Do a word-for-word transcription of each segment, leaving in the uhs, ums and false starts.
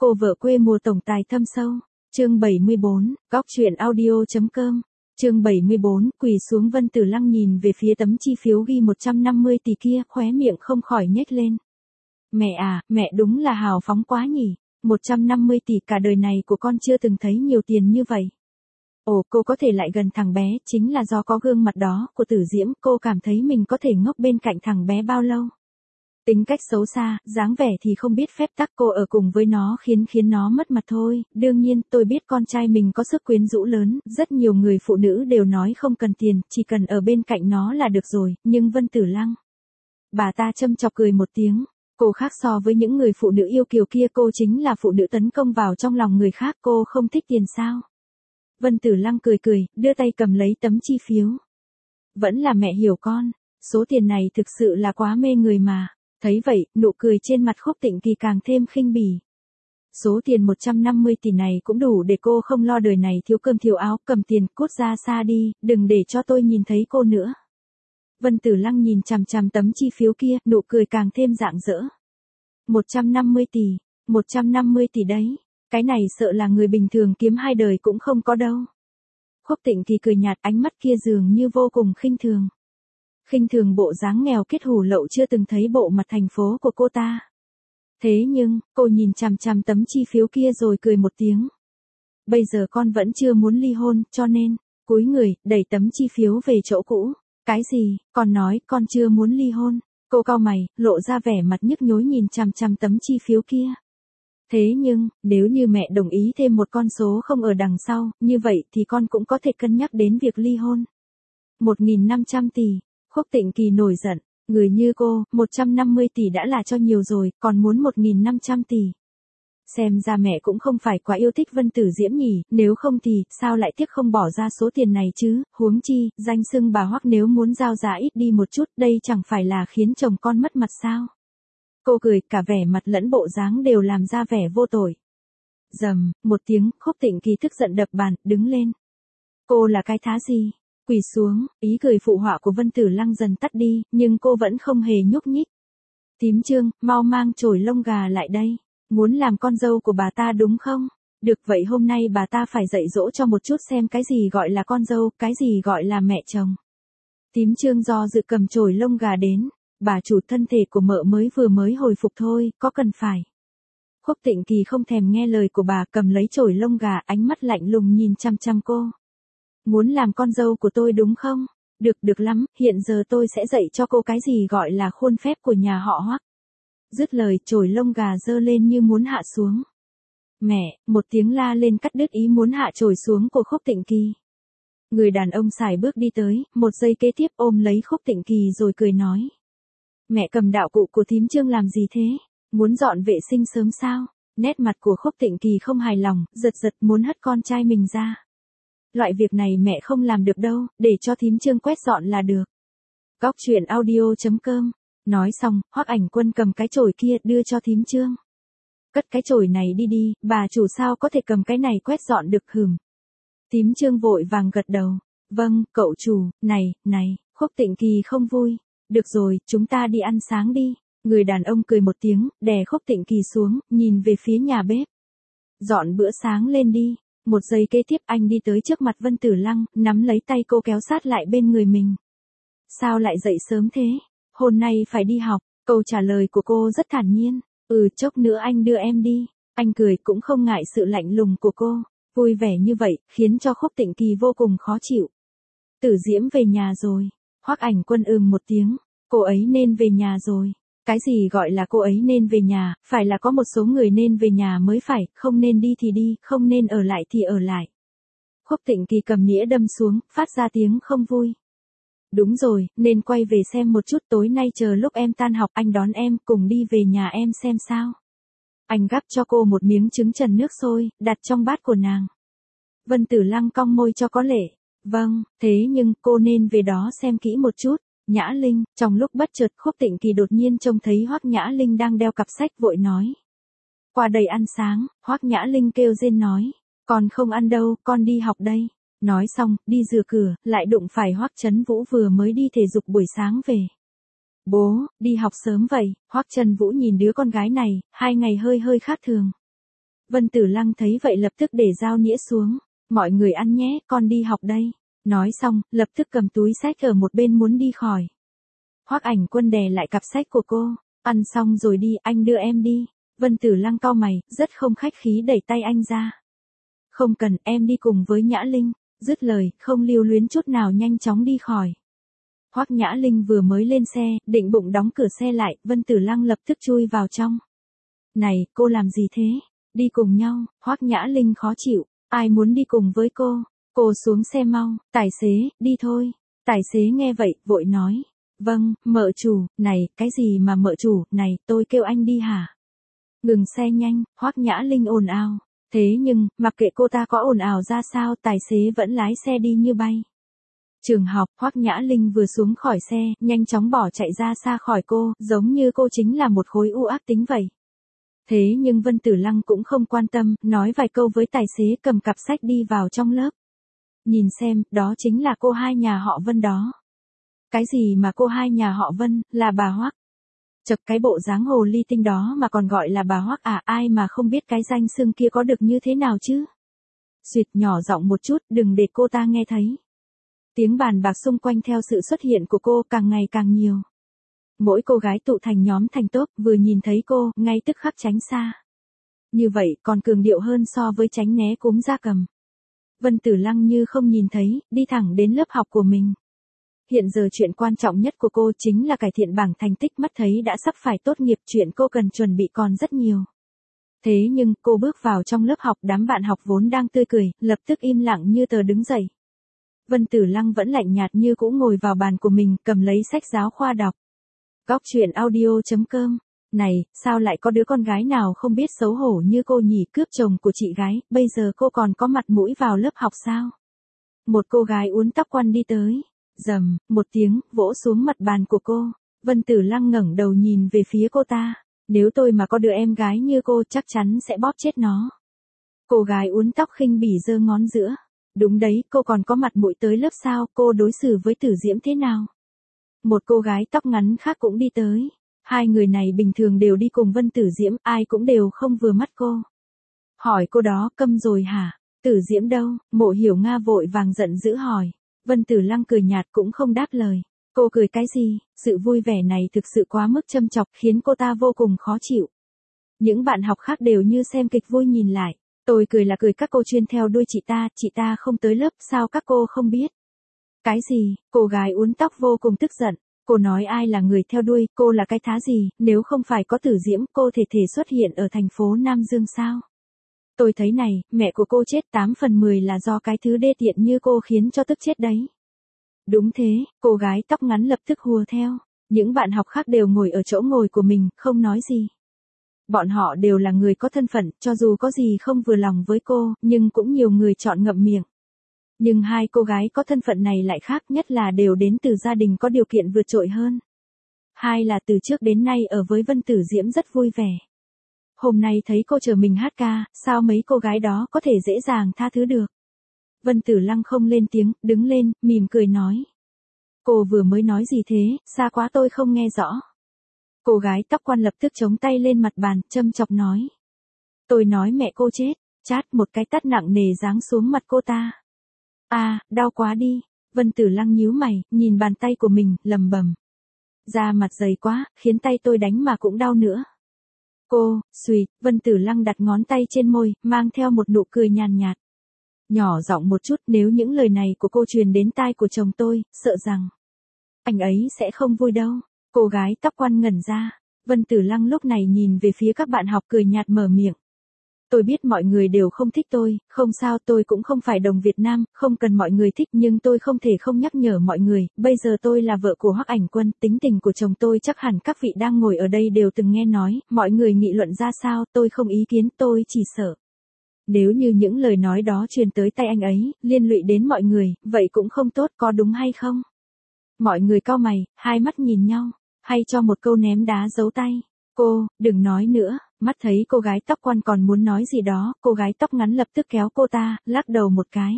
Cô vợ quê mùa tổng tài thâm sâu. Chương bảy mươi bốn, góc truyện audio.com. Chương bảy mươi bốn, quỳ xuống. Vân Tử Lăng nhìn về phía tấm chi phiếu ghi một trăm năm mươi tỷ kia, khóe miệng không khỏi nhếch lên. Mẹ à, mẹ đúng là hào phóng quá nhỉ. một trăm năm mươi tỷ, cả đời này của con chưa từng thấy nhiều tiền như vậy. Ồ, cô có thể lại gần thằng bé, chính là do có gương mặt đó của Tử Diễm, cô cảm thấy mình có thể ngốc bên cạnh thằng bé bao lâu. Tính cách xấu xa, dáng vẻ thì không biết phép tắc, cô ở cùng với nó khiến khiến nó mất mặt thôi. Đương nhiên, tôi biết con trai mình có sức quyến rũ lớn, rất nhiều người phụ nữ đều nói không cần tiền, chỉ cần ở bên cạnh nó là được rồi, nhưng Vân Tử Lăng. Bà ta châm chọc cười một tiếng. Cô khác so với những người phụ nữ yêu kiều kia, cô chính là phụ nữ tấn công vào trong lòng người khác, cô không thích tiền sao? Vân Tử Lăng cười cười, đưa tay cầm lấy tấm chi phiếu. Vẫn là mẹ hiểu con, số tiền này thực sự là quá mê người mà. Thấy vậy, nụ cười trên mặt Khúc Tịnh Kỳ càng thêm khinh bỉ. Số tiền một trăm năm mươi tỷ này cũng đủ để cô không lo đời này thiếu cơm thiếu áo, cầm tiền cút ra xa đi, đừng để cho tôi nhìn thấy cô nữa. Vân Tử Lăng nhìn chằm chằm tấm chi phiếu kia, nụ cười càng thêm rạng rỡ. một trăm năm mươi tỷ, một trăm năm mươi tỷ đấy, cái này sợ là người bình thường kiếm hai đời cũng không có đâu. Khúc Tịnh Kỳ cười nhạt, ánh mắt kia dường như vô cùng khinh thường. Khinh thường bộ dáng nghèo kết hủ lậu chưa từng thấy bộ mặt thành phố của cô ta. Thế nhưng, cô nhìn chằm chằm tấm chi phiếu kia rồi cười một tiếng. Bây giờ con vẫn chưa muốn ly hôn, cho nên, cúi người, đẩy tấm chi phiếu về chỗ cũ. Cái gì, con nói, con chưa muốn ly hôn. Cô cau mày, lộ ra vẻ mặt nhức nhối nhìn chằm chằm tấm chi phiếu kia. Thế nhưng, nếu như mẹ đồng ý thêm một con số không ở đằng sau, như vậy thì con cũng có thể cân nhắc đến việc ly hôn. một nghìn năm trăm tỷ. Khúc Tịnh Kỳ nổi giận, người như cô, một trăm năm mươi tỷ đã là cho nhiều rồi, còn muốn một nghìn năm trăm tỷ. Xem ra mẹ cũng không phải quá yêu thích Vân Tử Diễm nhỉ, nếu không thì, sao lại tiếc không bỏ ra số tiền này chứ, huống chi, danh xưng bà Hoắc nếu muốn giao giá ít đi một chút, đây chẳng phải là khiến chồng con mất mặt sao. Cô cười, cả vẻ mặt lẫn bộ dáng đều làm ra vẻ vô tội. Rầm, một tiếng, Khúc Tịnh Kỳ tức giận đập bàn, đứng lên. Cô là cái thá gì? Quỳ xuống, ý cười phụ họa của Vân Tử Lăng dần tắt đi, nhưng cô vẫn không hề nhúc nhích. Tím Trương, mau mang chổi lông gà lại đây. Muốn làm con dâu của bà ta đúng không? Được vậy hôm nay bà ta phải dạy dỗ cho một chút xem cái gì gọi là con dâu, cái gì gọi là mẹ chồng. Tím Trương do dự cầm chổi lông gà đến. Bà chủ, thân thể của mợ mới vừa mới hồi phục thôi, có cần phải. Khúc Tịnh Kỳ không thèm nghe lời của bà, cầm lấy chổi lông gà, ánh mắt lạnh lùng nhìn chăm chăm cô. Muốn làm con dâu của tôi đúng không? Được, được lắm, hiện giờ tôi sẽ dạy cho cô cái gì gọi là khuôn phép của nhà họ Hoắc. Dứt lời, chổi lông gà giơ lên như muốn hạ xuống. Mẹ, một tiếng la lên cắt đứt ý muốn hạ chổi xuống của Khúc Tịnh Kỳ. Người đàn ông sải bước đi tới, một giây kế tiếp ôm lấy Khúc Tịnh Kỳ rồi cười nói. Mẹ cầm đạo cụ của Thím Trương làm gì thế? Muốn dọn vệ sinh sớm sao? Nét mặt của Khúc Tịnh Kỳ không hài lòng, giật giật muốn hất con trai mình ra. Loại việc này mẹ không làm được đâu, để cho Thím Trương quét dọn là được. Góc truyện audio.com. Nói xong, Hoắc Ảnh Quân cầm cái chổi kia đưa cho Thím Trương. Cất cái chổi này đi đi, bà chủ sao có thể cầm cái này quét dọn được hừm. Thím Trương vội vàng gật đầu. Vâng, cậu chủ, này, này, Khúc Tịnh Kỳ không vui. Được rồi, chúng ta đi ăn sáng đi. Người đàn ông cười một tiếng, đè Khúc Tịnh Kỳ xuống, nhìn về phía nhà bếp. Dọn bữa sáng lên đi. Một giây kế tiếp anh đi tới trước mặt Vân Tử Lăng, nắm lấy tay cô kéo sát lại bên người mình. Sao lại dậy sớm thế? Hôm nay phải đi học. Câu trả lời của cô rất thản nhiên. Ừ, chốc nữa anh đưa em đi. Anh cười cũng không ngại sự lạnh lùng của cô. Vui vẻ như vậy, khiến cho Khúc Tịnh Kỳ vô cùng khó chịu. Tử Diễm về nhà rồi. Hoắc Ảnh Quân ừm một tiếng. Cô ấy nên về nhà rồi. Cái gì gọi là cô ấy nên về nhà, phải là có một số người nên về nhà mới phải, không nên đi thì đi, không nên ở lại thì ở lại. Khúc Tịnh Kỳ cầm nĩa đâm xuống, phát ra tiếng không vui. Đúng rồi, nên quay về xem một chút, tối nay chờ lúc em tan học anh đón em, cùng đi về nhà em xem sao. Anh gắp cho cô một miếng trứng trần nước sôi, đặt trong bát của nàng. Vân Tử Lăng cong môi cho có lệ. Vâng, thế nhưng cô nên về đó xem kỹ một chút. Nhã Linh, trong lúc bất chợt Khúc Tịnh Kỳ đột nhiên trông thấy Hoắc Nhã Linh đang đeo cặp sách vội nói. Qua đây ăn sáng, Hoắc Nhã Linh kêu rên nói. Con không ăn đâu, con đi học đây. Nói xong, đi rửa cửa, lại đụng phải Hoắc Trấn Vũ vừa mới đi thể dục buổi sáng về. Bố, đi học sớm vậy, Hoắc Trấn Vũ nhìn đứa con gái này, hai ngày hơi hơi khác thường. Vân Tử Lăng thấy vậy lập tức để dao nĩa xuống. Mọi người ăn nhé, con đi học đây. Nói xong, lập tức cầm túi sách ở một bên muốn đi khỏi. Hoắc Ảnh Quân đè lại cặp sách của cô. Ăn xong rồi đi, anh đưa em đi. Vân Tử Lăng cau mày, rất không khách khí đẩy tay anh ra. Không cần, em đi cùng với Nhã Linh. Dứt lời, không lưu luyến chút nào nhanh chóng đi khỏi. Hoắc Nhã Linh vừa mới lên xe, định bụng đóng cửa xe lại, Vân Tử Lăng lập tức chui vào trong. Này, cô làm gì thế? Đi cùng nhau. Hoắc Nhã Linh khó chịu. Ai muốn đi cùng với cô? Cô xuống xe mau. Tài xế, đi thôi. Tài xế nghe vậy, vội nói. Vâng, mợ chủ. Này, cái gì mà mợ chủ? Này, tôi kêu anh đi hả? Ngừng xe nhanh. Hoắc Nhã Linh ồn ào. Thế nhưng, mặc kệ cô ta có ồn ào ra sao, tài xế vẫn lái xe đi như bay. Trường học, Hoắc Nhã Linh vừa xuống khỏi xe, nhanh chóng bỏ chạy ra xa khỏi cô, giống như cô chính là một khối u ác tính vậy. Thế nhưng Vân Tử Lăng cũng không quan tâm, nói vài câu với tài xế cầm cặp sách đi vào trong lớp. Nhìn xem, đó chính là cô hai nhà họ Vân đó. Cái gì mà cô hai nhà họ Vân, là bà Hoắc. Chật, cái bộ dáng hồ ly tinh đó mà còn gọi là bà Hoắc à, ai mà không biết cái danh xưng kia có được như thế nào chứ. Xuyệt, nhỏ giọng một chút, đừng để cô ta nghe thấy. Tiếng bàn bạc xung quanh theo sự xuất hiện của cô càng ngày càng nhiều. Mỗi cô gái tụ thành nhóm thành tốp, vừa nhìn thấy cô, ngay tức khắc tránh xa. Như vậy còn cường điệu hơn so với tránh né cúm gia cầm. Vân Tử Lăng như không nhìn thấy, đi thẳng đến lớp học của mình. Hiện giờ chuyện quan trọng nhất của cô chính là cải thiện bảng thành tích, mắt thấy đã sắp phải tốt nghiệp, chuyện cô cần chuẩn bị còn rất nhiều. Thế nhưng, cô bước vào trong lớp học, đám bạn học vốn đang tươi cười, lập tức im lặng như tờ đứng dậy. Vân Tử Lăng vẫn lạnh nhạt như cũ ngồi vào bàn của mình, cầm lấy sách giáo khoa đọc. Góc truyện audio chấm com. Này, sao lại có đứa con gái nào không biết xấu hổ như cô nhỉ, cướp chồng của chị gái, bây giờ cô còn có mặt mũi vào lớp học sao? Một cô gái uốn tóc quăn đi tới. Rầm, một tiếng, vỗ xuống mặt bàn của cô. Vân Tử Lăng ngẩng đầu nhìn về phía cô ta. Nếu tôi mà có đứa em gái như cô chắc chắn sẽ bóp chết nó. Cô gái uốn tóc khinh bỉ giơ ngón giữa. Đúng đấy, cô còn có mặt mũi tới lớp sao, cô đối xử với Tử Diễm thế nào? Một cô gái tóc ngắn khác cũng đi tới. Hai người này bình thường đều đi cùng Vân Tử Diễm, ai cũng đều không vừa mắt cô. Hỏi cô đó, câm rồi hả? Tử Diễm đâu? Mộ Hiểu Nga vội vàng giận dữ hỏi. Vân Tử Lăng cười nhạt cũng không đáp lời. Cô cười cái gì? Sự vui vẻ này thực sự quá mức châm chọc, khiến cô ta vô cùng khó chịu. Những bạn học khác đều như xem kịch vui nhìn lại. Tôi cười là cười các cô chuyên theo đuôi chị ta, chị ta không tới lớp, sao các cô không biết? Cái gì? Cô gái uốn tóc vô cùng tức giận. Cô nói ai là người theo đuôi, cô là cái thá gì, nếu không phải có Tử Diễm, cô thể thể xuất hiện ở thành phố Nam Dương sao? Tôi thấy này, mẹ của cô chết tám phần mười là do cái thứ đê tiện như cô khiến cho tức chết đấy. Đúng thế, cô gái tóc ngắn lập tức hùa theo. Những bạn học khác đều ngồi ở chỗ ngồi của mình, không nói gì. Bọn họ đều là người có thân phận, cho dù có gì không vừa lòng với cô, nhưng cũng nhiều người chọn ngậm miệng. Nhưng hai cô gái có thân phận này lại khác, nhất là đều đến từ gia đình có điều kiện vượt trội hơn. Hai là từ trước đến nay ở với Vân Tử Diễm rất vui vẻ. Hôm nay thấy cô chờ mình hát ca, sao mấy cô gái đó có thể dễ dàng tha thứ được. Vân Tử Lăng không lên tiếng, đứng lên, mỉm cười nói. Cô vừa mới nói gì thế, xa quá tôi không nghe rõ. Cô gái tóc quan lập tức chống tay lên mặt bàn, châm chọc nói. Tôi nói mẹ cô chết, chát một cái tát nặng nề giáng xuống mặt cô ta. À, đau quá đi. Vân Tử Lăng nhíu mày, nhìn bàn tay của mình, lầm bầm. Da mặt dày quá, khiến tay tôi đánh mà cũng đau nữa. Cô, xùi, Vân Tử Lăng đặt ngón tay trên môi, mang theo một nụ cười nhàn nhạt. Nhỏ giọng một chút, nếu những lời này của cô truyền đến tai của chồng tôi, sợ rằng anh ấy sẽ không vui đâu. Cô gái tóc quan ngẩn ra. Vân Tử Lăng lúc này nhìn về phía các bạn học cười nhạt mở miệng. Tôi biết mọi người đều không thích tôi, không sao, tôi cũng không phải đồng Việt Nam, không cần mọi người thích, nhưng tôi không thể không nhắc nhở mọi người, bây giờ tôi là vợ của Hoắc Ảnh Quân, tính tình của chồng tôi chắc hẳn các vị đang ngồi ở đây đều từng nghe nói, mọi người nghị luận ra sao, tôi không ý kiến, tôi chỉ sợ. Nếu như những lời nói đó truyền tới tay anh ấy, liên lụy đến mọi người, vậy cũng không tốt, có đúng hay không? Mọi người cau mày, hai mắt nhìn nhau, hay cho một câu ném đá giấu tay. Cô, đừng nói nữa. Mắt thấy cô gái tóc quan còn muốn nói gì đó, cô gái tóc ngắn lập tức kéo cô ta, lắc đầu một cái.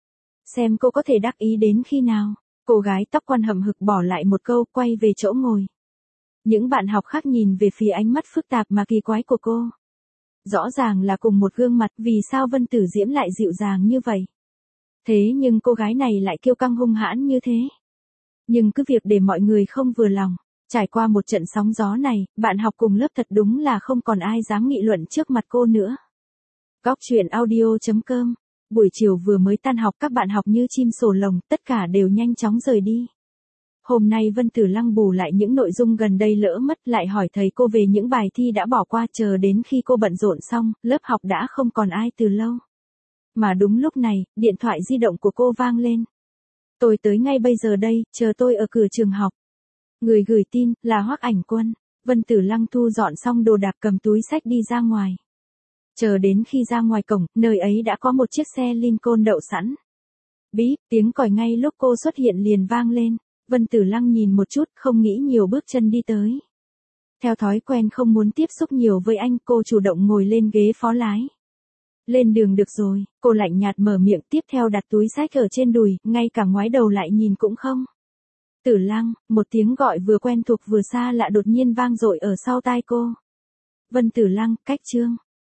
Xem cô có thể đắc ý đến khi nào. Cô gái tóc quan hậm hực bỏ lại một câu, quay về chỗ ngồi. Những bạn học khác nhìn về phía ánh mắt phức tạp mà kỳ quái của cô. Rõ ràng là cùng một gương mặt, vì sao Vân Tử Diễm lại dịu dàng như vậy? Thế nhưng cô gái này lại kiêu căng hung hãn như thế. Nhưng cứ việc để mọi người không vừa lòng. Trải qua một trận sóng gió này, bạn học cùng lớp thật đúng là không còn ai dám nghị luận trước mặt cô nữa. Góc truyện audio chấm com. Buổi chiều vừa mới tan học, các bạn học như chim sổ lồng, tất cả đều nhanh chóng rời đi. Hôm nay Vân Tử Lăng bù lại những nội dung gần đây lỡ mất, lại hỏi thầy cô về những bài thi đã bỏ qua, chờ đến khi cô bận rộn xong, lớp học đã không còn ai từ lâu. Mà đúng lúc này, điện thoại di động của cô vang lên. Tôi tới ngay bây giờ đây, chờ tôi ở cửa trường học. Người gửi tin là Hoắc Ảnh Quân. Vân Tử Lăng thu dọn xong đồ đạc, cầm túi xách đi ra ngoài. Chờ đến khi ra ngoài cổng, nơi ấy đã có một chiếc xe Lincoln đậu sẵn. Bíp, tiếng còi ngay lúc cô xuất hiện liền vang lên. Vân Tử Lăng nhìn một chút, không nghĩ nhiều, bước chân đi tới. Theo thói quen không muốn tiếp xúc nhiều với anh, cô chủ động ngồi lên ghế phó lái. Lên đường được rồi, cô lạnh nhạt mở miệng, tiếp theo đặt túi xách ở trên đùi, ngay cả ngoái đầu lại nhìn cũng không. Tử Lăng, một tiếng gọi vừa quen thuộc vừa xa lạ đột nhiên vang dội ở sau tai cô. Vân Tử Lăng, cách Trương.